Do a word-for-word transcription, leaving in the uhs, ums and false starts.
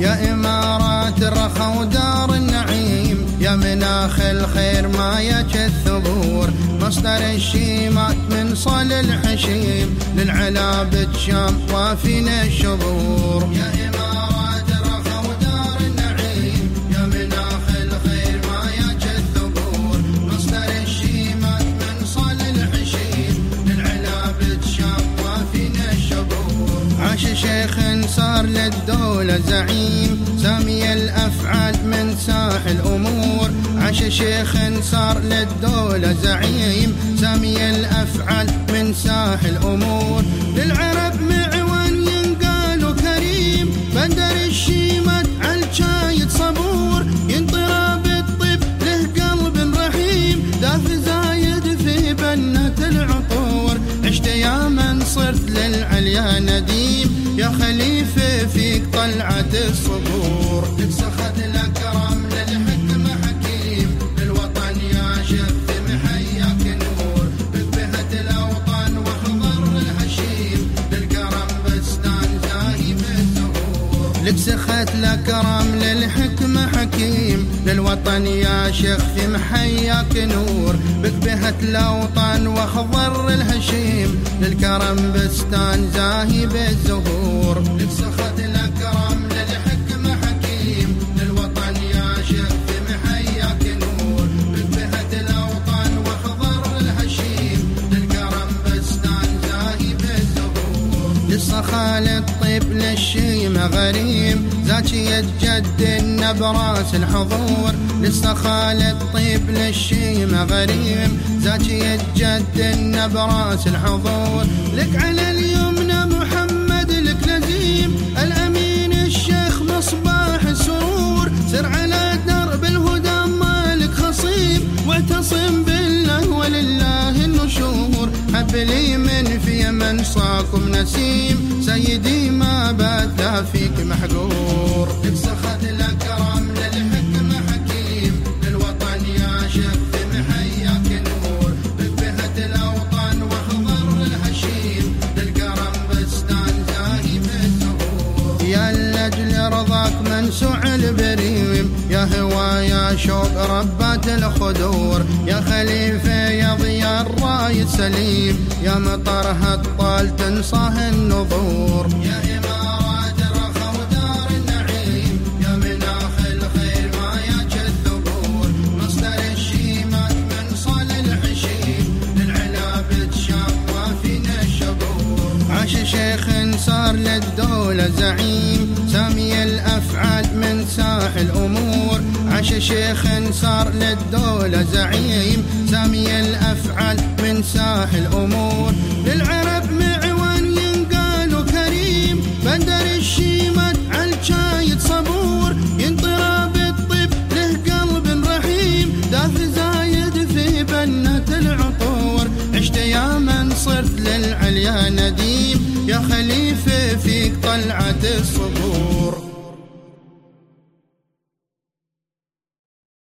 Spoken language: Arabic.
يا إمارات الرخا ودار النعيم، يا مناخ الخير ما يك الثبور، مصدر الشيمات من صل الحشيم، للعلا بالشام وافينا الشبور. يا إمارات الرخا ودار النعيم، يا مناخ الخير ما يك الثبور، مصدر الشيمات من صل الحشيم، للعلا بالشام وافينا الشبور. عاش شيخ صار للدولة زعيم، سامي الأفعال من ساحل الأمور. عاش شيخ صار للدولة زعيم، سامي الأفعال من ساحل الأمور. للعرب معون ينقال كريم، بندر الشيمات عالشايد صبور، ينطر بالطب له قلب رحيم، داف زايد في بنة العطور. عشت يا من صرت للعليا نديم، يا خليفة فيك طلعة الصبور. لك سخت الأكرام للحكمة حكيم، للوطن يا شف محياك نور، بك بهت الأوطان وخضر الهشيم، للكرم بستان زاهي بالزهور. لك سخت الأكرام للحكمة حكيم، للوطن يا شف محياك نور، بك بهت الأوطان وخضر الهشيم، للكرم بستان زاهي بالزهور. لك سخت الأكرام للحكمة حكيم، للوطن يا شف محياك نور، بك بهت الأوطان وخضر الهشيم، للكرم بستان زاهي بالزهور. للصخا للطيب للشيمة غريم، زاكية جد النبراس الحضور. للصخا للطيب للشيمة غريم، زاكية جد النبراس الحضور. لك على اليمنى محمد لك لزيم، الأمين الشيخ مصباح السرور، سر على درب الهدى مالك خصيم، واعتصم بالله ولله النشور. حبلي من في من صاكم نسيم، سيدي ما بات فيك محقور. لك سخت الأكرام للحكمة حكيم، للوطن يا شف محياك نور، بك بهت الأوطان وخضر الهشيم، للكرم بستان زاهي بالزهور. يا لأجل رضاك منسوع البريم، يا هوايا شوق ربات الخدور، يا خليفة يا ضياء الرايد سليم، يا مطرها الطال تنصاه النظور. يا إمارات الرخا ودار النعيم، يا مناخ الخير ما يك الثبور، مصدر الشيمات من صال الحشيم، للعلا بالشام وافينا الشبور. عاش شيخ صار للدولة زعيم، سامي الأفعال من ساحل الأمور. عاش شيخ صار للدولة زعيم، سامي الأفعال من ساحل الأمور. للعرب معون ينقال كريم، بندر الشيمات عالشايد صبور، ينطر بالطب له قلب رحيم، داف زايد في بنة العطور. عشت يا من صرت للعليا نديم، يا خليفة فيك طلعة الصبور.